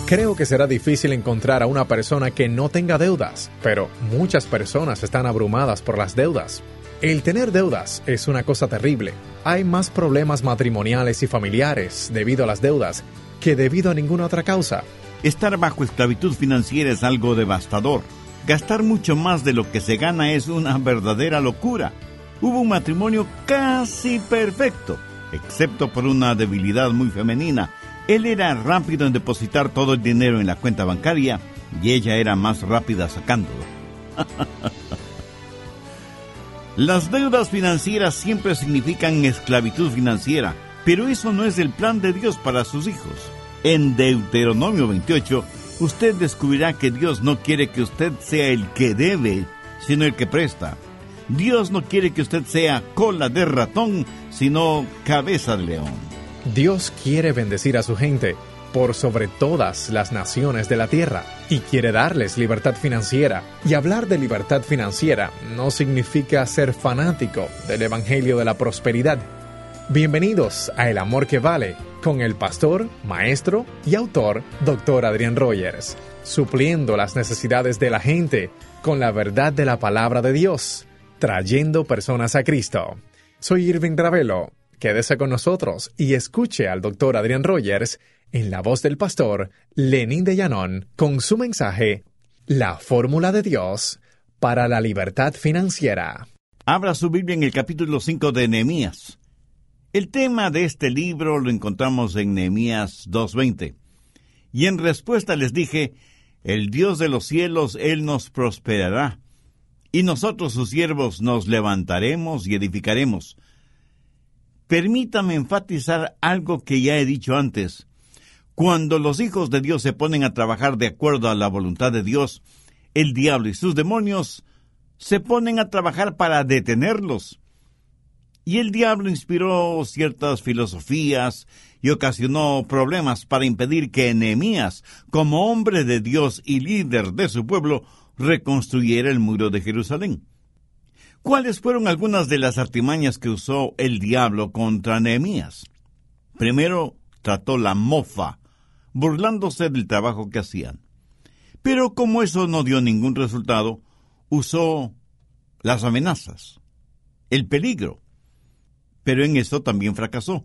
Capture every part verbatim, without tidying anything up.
Creo que será difícil encontrar a una persona que no tenga deudas, pero muchas personas están abrumadas por las deudas. El tener deudas es una cosa terrible. Hay más problemas matrimoniales y familiares debido a las deudas que debido a ninguna otra causa. Estar bajo esclavitud financiera es algo devastador. Gastar mucho más de lo que se gana es una verdadera locura. Hubo un matrimonio casi perfecto, excepto por una debilidad muy femenina. Él era rápido en depositar todo el dinero en la cuenta bancaria y ella era más rápida sacándolo. Las deudas financieras siempre significan esclavitud financiera, pero eso no es el plan de Dios para sus hijos. En Deuteronomio veintiocho, usted descubrirá que Dios no quiere que usted sea el que debe, sino el que presta. Dios no quiere que usted sea cola de ratón, sino cabeza de león. Dios quiere bendecir a su gente por sobre todas las naciones de la tierra y quiere darles libertad financiera. Y hablar de libertad financiera no significa ser fanático del Evangelio de la Prosperidad. Bienvenidos a El Amor que Vale con el pastor, maestro y autor doctor Adrián Rogers, supliendo las necesidades de la gente con la verdad de la palabra de Dios, trayendo personas a Cristo. Soy Irving Ravelo. Quédese con nosotros y escuche al doctor Adrián Rogers en la voz del pastor Lenín de Llanón con su mensaje La Fórmula de Dios para la Libertad Financiera. Abra su Biblia en el capítulo cinco de Nehemías. El tema de este libro lo encontramos en Nehemías dos veinte. Y en respuesta les dije, el Dios de los cielos, Él nos prosperará, y nosotros sus siervos nos levantaremos y edificaremos. Permítame enfatizar algo que ya he dicho antes. Cuando los hijos de Dios se ponen a trabajar de acuerdo a la voluntad de Dios, el diablo y sus demonios se ponen a trabajar para detenerlos. Y el diablo inspiró ciertas filosofías y ocasionó problemas para impedir que Nehemías, como hombre de Dios y líder de su pueblo, reconstruyera el muro de Jerusalén. ¿Cuáles fueron algunas de las artimañas que usó el diablo contra Nehemías? Primero, trató la mofa, burlándose del trabajo que hacían. Pero como eso no dio ningún resultado, usó las amenazas, el peligro. Pero en eso también fracasó.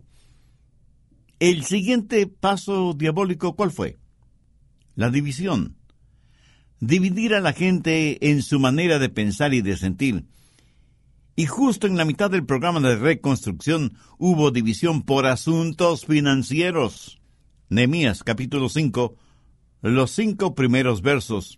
El siguiente paso diabólico, ¿cuál fue? La división. Dividir a la gente en su manera de pensar y de sentir. Y justo en la mitad del programa de reconstrucción hubo división por asuntos financieros. Nehemías capítulo cinco, los cinco primeros versos.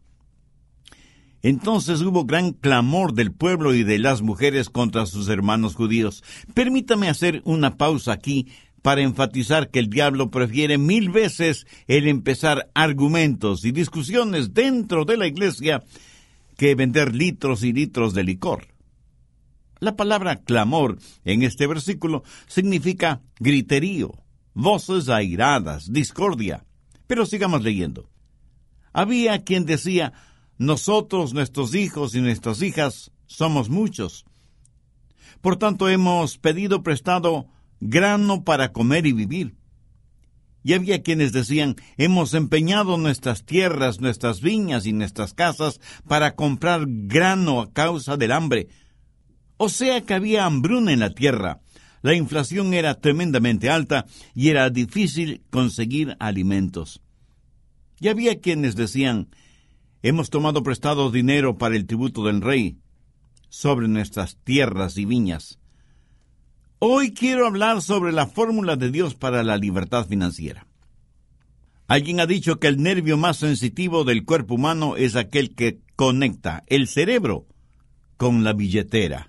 Entonces hubo gran clamor del pueblo y de las mujeres contra sus hermanos judíos. Permítame hacer una pausa aquí para enfatizar que el diablo prefiere mil veces el empezar argumentos y discusiones dentro de la iglesia que vender litros y litros de licor. La palabra clamor en este versículo significa griterío, voces airadas, discordia. Pero sigamos leyendo. Había quien decía, nosotros, nuestros hijos y nuestras hijas, somos muchos. Por tanto, hemos pedido prestado grano para comer y vivir. Y había quienes decían, hemos empeñado nuestras tierras, nuestras viñas y nuestras casas para comprar grano a causa del hambre. O sea que había hambruna en la tierra. La inflación era tremendamente alta y era difícil conseguir alimentos. Y había quienes decían, hemos tomado prestado dinero para el tributo del rey sobre nuestras tierras y viñas. Hoy quiero hablar sobre la fórmula de Dios para la libertad financiera. Alguien ha dicho que el nervio más sensitivo del cuerpo humano es aquel que conecta el cerebro con la billetera.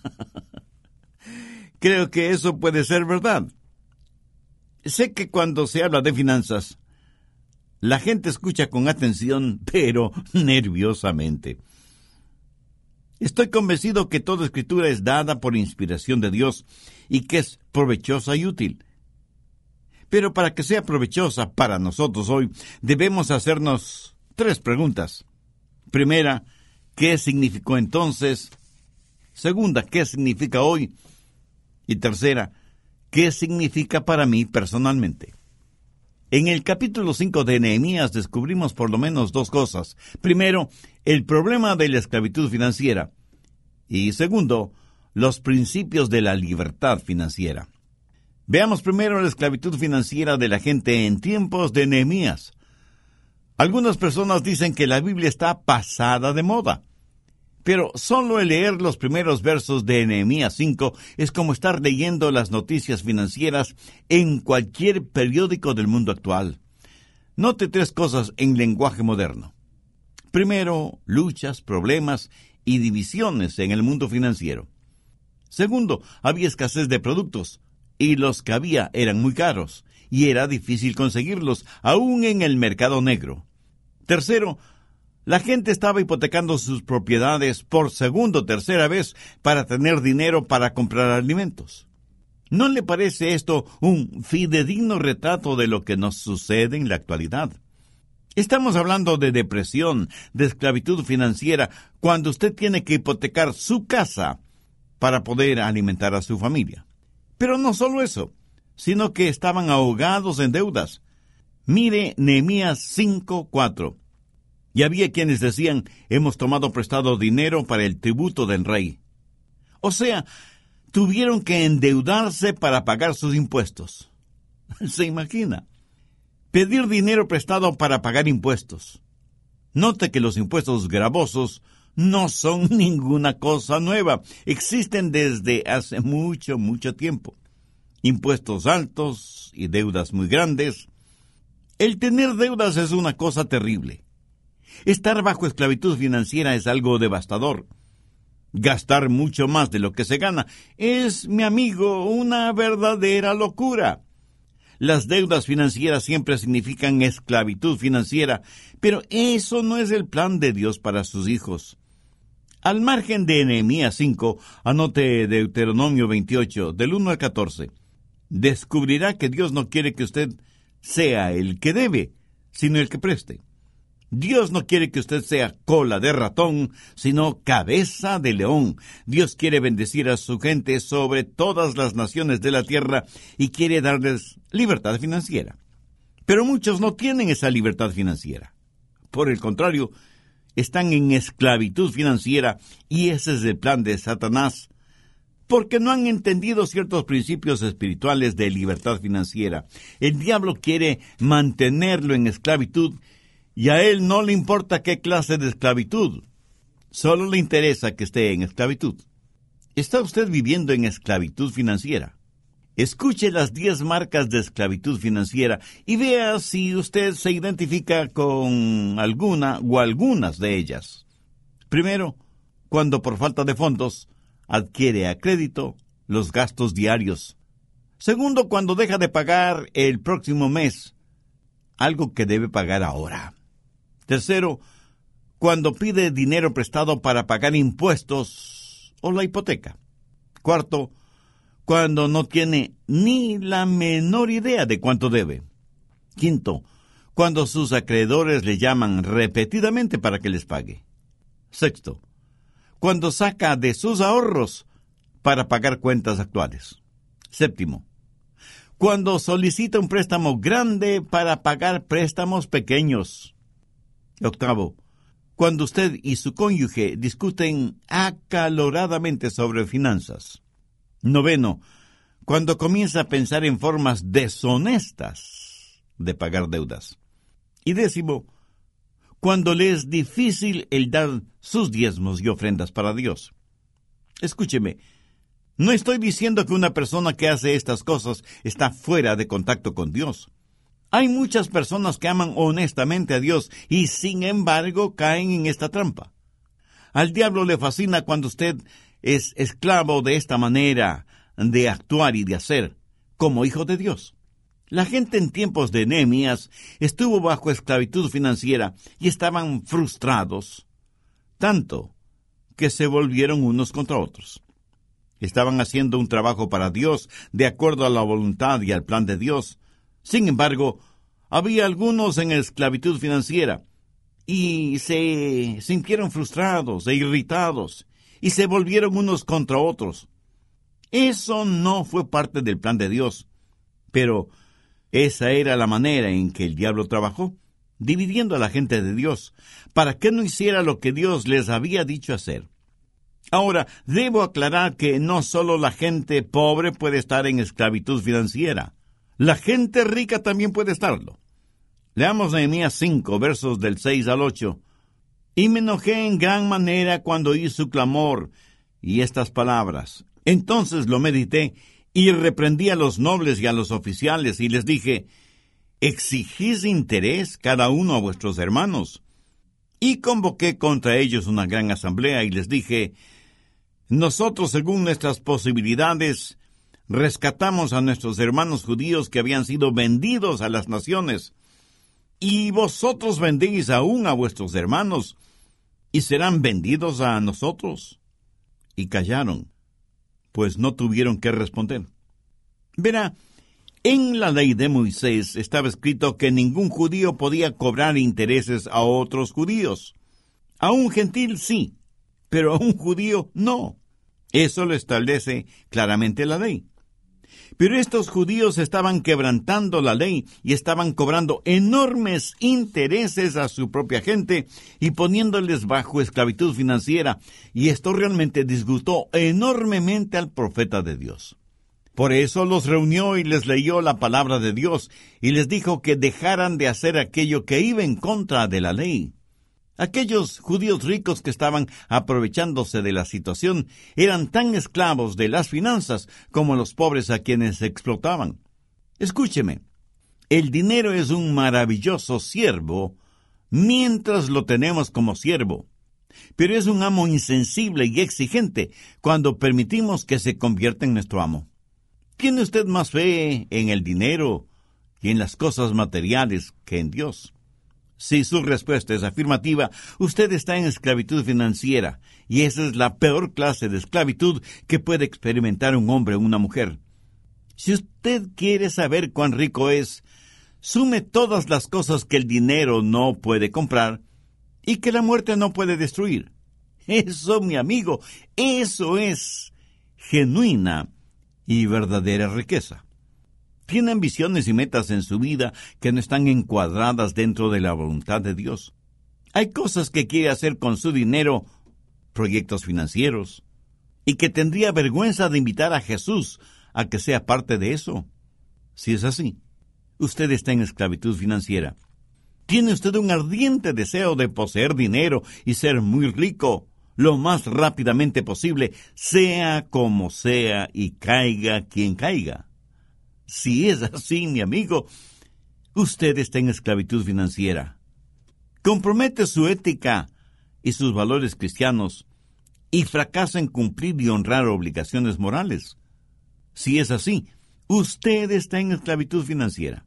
Creo que eso puede ser verdad. Sé que cuando se habla de finanzas, la gente escucha con atención, pero nerviosamente. Estoy convencido que toda escritura es dada por inspiración de Dios y que es provechosa y útil. Pero para que sea provechosa para nosotros hoy, debemos hacernos tres preguntas. Primera, ¿qué significó entonces? Segunda, ¿qué significa hoy? Y tercera, ¿qué significa para mí personalmente? En el capítulo cinco de Nehemías descubrimos por lo menos dos cosas. Primero, el problema de la esclavitud financiera. Y segundo, los principios de la libertad financiera. Veamos primero la esclavitud financiera de la gente en tiempos de Nehemías. Algunas personas dicen que la Biblia está pasada de moda. Pero solo el leer los primeros versos de Nehemías cinco es como estar leyendo las noticias financieras en cualquier periódico del mundo actual. Note tres cosas en lenguaje moderno. Primero, luchas, problemas y divisiones en el mundo financiero. Segundo, había escasez de productos, y los que había eran muy caros, y era difícil conseguirlos, aún en el mercado negro. Tercero, la gente estaba hipotecando sus propiedades por segunda o tercera vez para tener dinero para comprar alimentos. ¿No le parece esto un fidedigno retrato de lo que nos sucede en la actualidad? Estamos hablando de depresión, de esclavitud financiera, cuando usted tiene que hipotecar su casa para poder alimentar a su familia. Pero no solo eso, sino que estaban ahogados en deudas. Mire Nehemías cinco cuatro. Y había quienes decían, hemos tomado prestado dinero para el tributo del rey. O sea, tuvieron que endeudarse para pagar sus impuestos. ¿Se imagina? Pedir dinero prestado para pagar impuestos. Note que los impuestos gravosos no son ninguna cosa nueva. Existen desde hace mucho, mucho tiempo. Impuestos altos y deudas muy grandes. El tener deudas es una cosa terrible. Estar bajo esclavitud financiera es algo devastador. Gastar mucho más de lo que se gana es, mi amigo, una verdadera locura. Las deudas financieras siempre significan esclavitud financiera, pero eso no es el plan de Dios para sus hijos. Al margen de Nehemías cinco, anote Deuteronomio veintiocho, del uno al catorce. Descubrirá que Dios no quiere que usted sea el que debe, sino el que preste. Dios no quiere que usted sea cola de ratón, sino cabeza de león. Dios quiere bendecir a su gente sobre todas las naciones de la tierra y quiere darles libertad financiera. Pero muchos no tienen esa libertad financiera. Por el contrario, están en esclavitud financiera y ese es el plan de Satanás, porque no han entendido ciertos principios espirituales de libertad financiera. El diablo quiere mantenerlo en esclavitud y a él no le importa qué clase de esclavitud. Solo le interesa que esté en esclavitud. ¿Está usted viviendo en esclavitud financiera? Escuche las diez marcas de esclavitud financiera y vea si usted se identifica con alguna o algunas de ellas. Primero, cuando por falta de fondos adquiere a crédito los gastos diarios. Segundo, cuando deja de pagar el próximo mes algo que debe pagar ahora. Tercero, cuando pide dinero prestado para pagar impuestos o la hipoteca. Cuarto, cuando no tiene ni la menor idea de cuánto debe. Quinto, cuando sus acreedores le llaman repetidamente para que les pague. Sexto, cuando saca de sus ahorros para pagar cuentas actuales. Séptimo, cuando solicita un préstamo grande para pagar préstamos pequeños. Octavo, cuando usted y su cónyuge discuten acaloradamente sobre finanzas. Noveno, cuando comienza a pensar en formas deshonestas de pagar deudas. Y décimo, cuando le es difícil el dar sus diezmos y ofrendas para Dios. Escúcheme, no estoy diciendo que una persona que hace estas cosas está fuera de contacto con Dios. Hay muchas personas que aman honestamente a Dios y sin embargo caen en esta trampa. Al diablo le fascina cuando usted es esclavo de esta manera de actuar y de hacer, como hijo de Dios. La gente en tiempos de Nehemías estuvo bajo esclavitud financiera y estaban frustrados, tanto que se volvieron unos contra otros. Estaban haciendo un trabajo para Dios de acuerdo a la voluntad y al plan de Dios. Sin embargo, había algunos en esclavitud financiera y se sintieron frustrados e irritados y se volvieron unos contra otros. Eso no fue parte del plan de Dios, pero Esa era la manera en que el diablo trabajó, dividiendo a la gente de Dios, para que no hiciera lo que Dios les había dicho hacer. Ahora, debo aclarar que no solo la gente pobre puede estar en esclavitud financiera. La gente rica también puede estarlo. Leamos Nehemías cinco, versos del seis al ocho. Y me enojé en gran manera cuando oí su clamor y estas palabras. Entonces lo medité y reprendí a los nobles y a los oficiales y les dije, exigís interés cada uno a vuestros hermanos. Y convoqué contra ellos una gran asamblea y les dije, nosotros, según nuestras posibilidades, rescatamos a nuestros hermanos judíos que habían sido vendidos a las naciones, y vosotros vendéis aún a vuestros hermanos, y serán vendidos a nosotros. Y callaron, pues no tuvieron que responder. Verá, en la ley de Moisés estaba escrito que ningún judío podía cobrar intereses a otros judíos. A un gentil sí, pero a un judío no. Eso lo establece claramente la ley. Pero estos judíos estaban quebrantando la ley y estaban cobrando enormes intereses a su propia gente y poniéndoles bajo esclavitud financiera, y esto realmente disgustó enormemente al profeta de Dios. Por eso los reunió y les leyó la palabra de Dios y les dijo que dejaran de hacer aquello que iba en contra de la ley. Aquellos judíos ricos que estaban aprovechándose de la situación eran tan esclavos de las finanzas como los pobres a quienes explotaban. Escúcheme, el dinero es un maravilloso siervo mientras lo tenemos como siervo, pero es un amo insensible y exigente cuando permitimos que se convierta en nuestro amo. ¿Tiene usted más fe en el dinero y en las cosas materiales que en Dios? Si su respuesta es afirmativa, usted está en esclavitud financiera, y esa es la peor clase de esclavitud que puede experimentar un hombre o una mujer. Si usted quiere saber cuán rico es, sume todas las cosas que el dinero no puede comprar y que la muerte no puede destruir. Eso, mi amigo, eso es genuina y verdadera riqueza. Tiene ambiciones y metas en su vida que no están encuadradas dentro de la voluntad de Dios. Hay cosas que quiere hacer con su dinero, proyectos financieros, y que tendría vergüenza de invitar a Jesús a que sea parte de eso. Si es así, usted está en esclavitud financiera. Tiene usted un ardiente deseo de poseer dinero y ser muy rico lo más rápidamente posible, sea como sea y caiga quien caiga. Si es así, mi amigo, usted está en esclavitud financiera. Compromete su ética y sus valores cristianos y fracasa en cumplir y honrar obligaciones morales. Si es así, usted está en esclavitud financiera.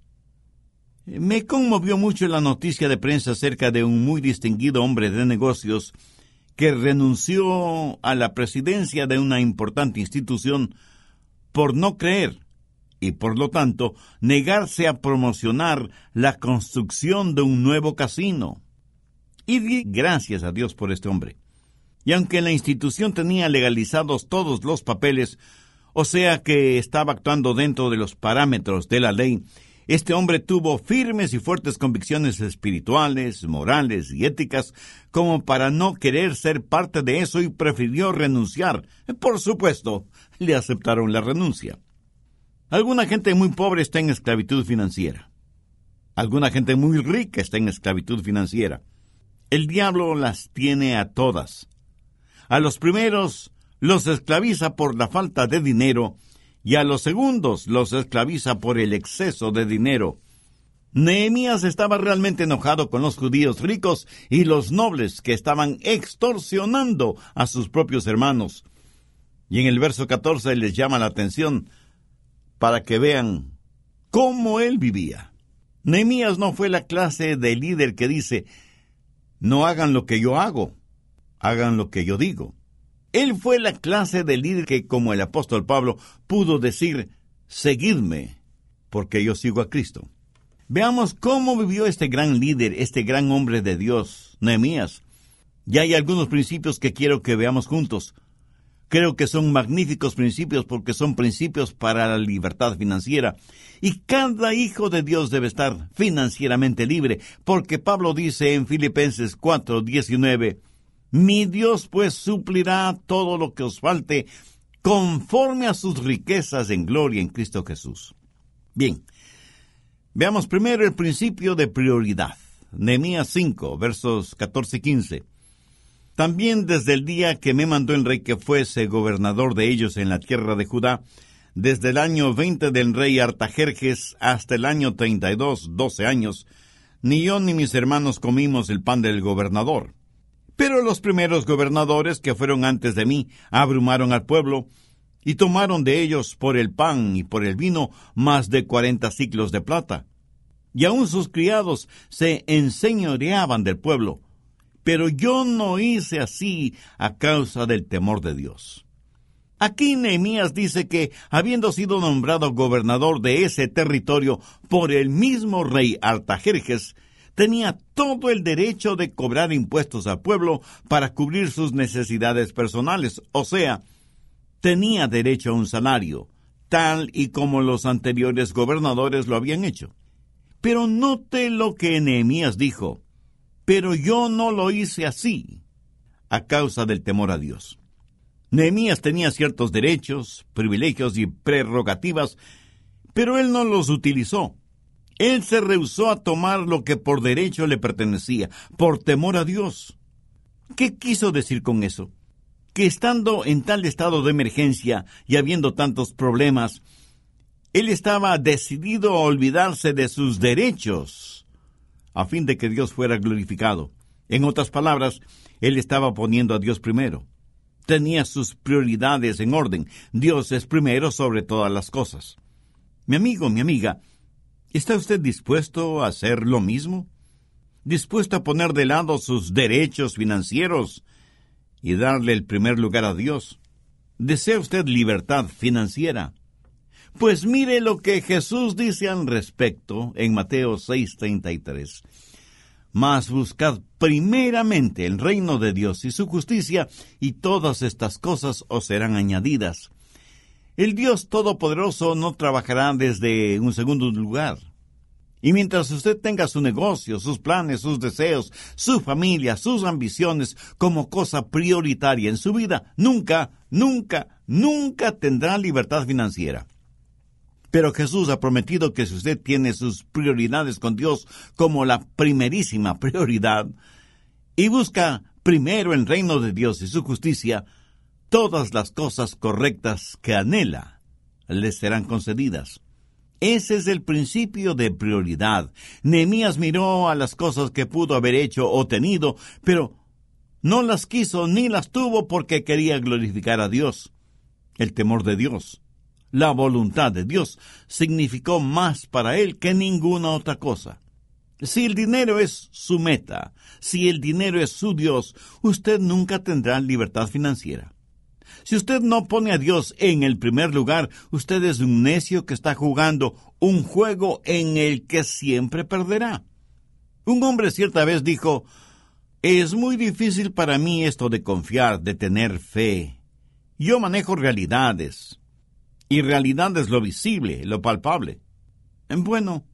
Me conmovió mucho la noticia de prensa acerca de un muy distinguido hombre de negocios que renunció a la presidencia de una importante institución por no creer y, por lo tanto, negarse a promocionar la construcción de un nuevo casino. Y di gracias a Dios por este hombre. Y aunque la institución tenía legalizados todos los papeles, o sea que estaba actuando dentro de los parámetros de la ley, este hombre tuvo firmes y fuertes convicciones espirituales, morales y éticas como para no querer ser parte de eso y prefirió renunciar. Por supuesto, le aceptaron la renuncia. Alguna gente muy pobre está en esclavitud financiera. Alguna gente muy rica está en esclavitud financiera. El diablo las tiene a todas. A los primeros los esclaviza por la falta de dinero y a los segundos los esclaviza por el exceso de dinero. Nehemías estaba realmente enojado con los judíos ricos y los nobles que estaban extorsionando a sus propios hermanos. Y en el verso catorce les llama la atención para que vean cómo él vivía. Nehemías no fue la clase de líder que dice, no hagan lo que yo hago, hagan lo que yo digo. Él fue la clase de líder que, como el apóstol Pablo, pudo decir, seguidme, porque yo sigo a Cristo. Veamos cómo vivió este gran líder, este gran hombre de Dios, Nehemías. Ya hay algunos principios que quiero que veamos juntos. Creo que son magníficos principios porque son principios para la libertad financiera. Y cada hijo de Dios debe estar financieramente libre, porque Pablo dice en Filipenses cuatro diecinueve, mi Dios pues suplirá todo lo que os falte conforme a sus riquezas en gloria en Cristo Jesús. Bien, veamos primero el principio de prioridad. Nehemías cinco, versos catorce y quince. También desde el día que me mandó el rey que fuese gobernador de ellos en la tierra de Judá, desde el año veinte del rey Artajerjes hasta el año treinta y dos, doce años, ni yo ni mis hermanos comimos el pan del gobernador. Pero los primeros gobernadores que fueron antes de mí abrumaron al pueblo y tomaron de ellos por el pan y por el vino más de cuarenta siclos de plata. Y aun sus criados se enseñoreaban del pueblo. Pero yo no hice así a causa del temor de Dios. Aquí Nehemías dice que, habiendo sido nombrado gobernador de ese territorio por el mismo rey Artajerjes, tenía todo el derecho de cobrar impuestos al pueblo para cubrir sus necesidades personales, o sea, tenía derecho a un salario, tal y como los anteriores gobernadores lo habían hecho. Pero note lo que Nehemías dijo. Pero yo no lo hice así, a causa del temor a Dios. Nehemías tenía ciertos derechos, privilegios y prerrogativas, pero él no los utilizó. Él se rehusó a tomar lo que por derecho le pertenecía, por temor a Dios. ¿Qué quiso decir con eso? Que estando en tal estado de emergencia y habiendo tantos problemas, él estaba decidido a olvidarse de sus derechos, a fin de que Dios fuera glorificado. En otras palabras, él estaba poniendo a Dios primero. Tenía sus prioridades en orden. Dios es primero sobre todas las cosas. Mi amigo, mi amiga, ¿está usted dispuesto a hacer lo mismo? ¿Dispuesto a poner de lado sus derechos financieros y darle el primer lugar a Dios? ¿Desea usted libertad financiera? Pues mire lo que Jesús dice al respecto en Mateo seis treinta y tres. Mas buscad primeramente el reino de Dios y su justicia, y todas estas cosas os serán añadidas. El Dios Todopoderoso no trabajará desde un segundo lugar. Y mientras usted tenga su negocio, sus planes, sus deseos, su familia, sus ambiciones como cosa prioritaria en su vida, nunca, nunca, nunca tendrá libertad financiera. Pero Jesús ha prometido que si usted tiene sus prioridades con Dios como la primerísima prioridad y busca primero el reino de Dios y su justicia, todas las cosas correctas que anhela le serán concedidas. Ese es el principio de prioridad. Nehemías miró a las cosas que pudo haber hecho o tenido, pero no las quiso ni las tuvo porque quería glorificar a Dios. El temor de Dios, la voluntad de Dios, significó más para él que ninguna otra cosa. Si el dinero es su meta, si el dinero es su Dios, usted nunca tendrá libertad financiera. Si usted no pone a Dios en el primer lugar, usted es un necio que está jugando un juego en el que siempre perderá. Un hombre cierta vez dijo: «Es muy difícil para mí esto de confiar, de tener fe. Yo manejo realidades, y realidad es lo visible, lo palpable». Bueno,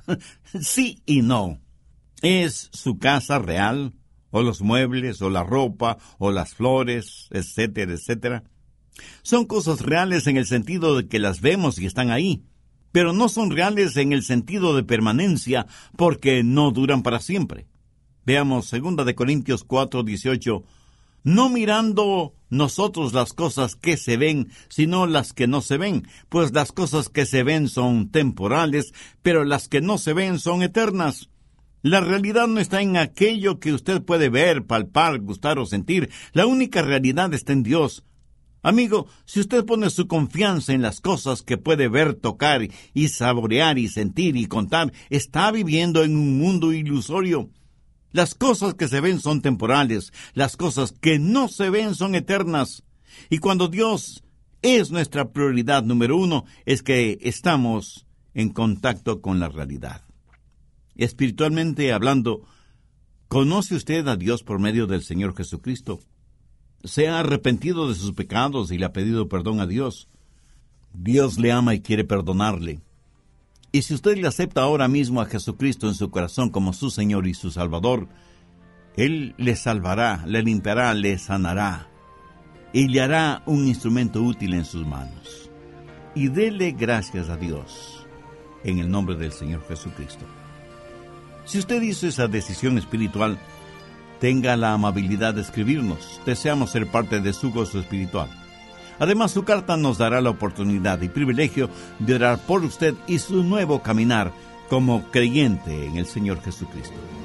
sí y no. ¿Es su casa real? ¿O los muebles, o la ropa, o las flores, etcétera, etcétera? Son cosas reales en el sentido de que las vemos y están ahí, pero no son reales en el sentido de permanencia, porque no duran para siempre. Veamos segunda de Corintios cuatro dieciocho. No mirando nosotros las cosas que se ven, sino las que no se ven, pues las cosas que se ven son temporales, pero las que no se ven son eternas. La realidad no está en aquello que usted puede ver, palpar, gustar o sentir. La única realidad está en Dios. Amigo, si usted pone su confianza en las cosas que puede ver, tocar y saborear y sentir y contar, está viviendo en un mundo ilusorio. Las cosas que se ven son temporales, las cosas que no se ven son eternas. Y cuando Dios es nuestra prioridad número uno, es que estamos en contacto con la realidad. Espiritualmente hablando, ¿conoce usted a Dios por medio del Señor Jesucristo? se ha arrepentido de sus pecados y le ha pedido perdón a Dios, Dios le ama y quiere perdonarle. Y si usted le acepta ahora mismo a Jesucristo en su corazón como su Señor y su Salvador, Él le salvará, le limpiará, le sanará y le hará un instrumento útil en sus manos. Y dele gracias a Dios en el nombre del Señor Jesucristo. Si usted hizo esa decisión espiritual, tenga la amabilidad de escribirnos. Deseamos ser parte de su gozo espiritual. Además, su carta nos dará la oportunidad y privilegio de orar por usted y su nuevo caminar como creyente en el Señor Jesucristo.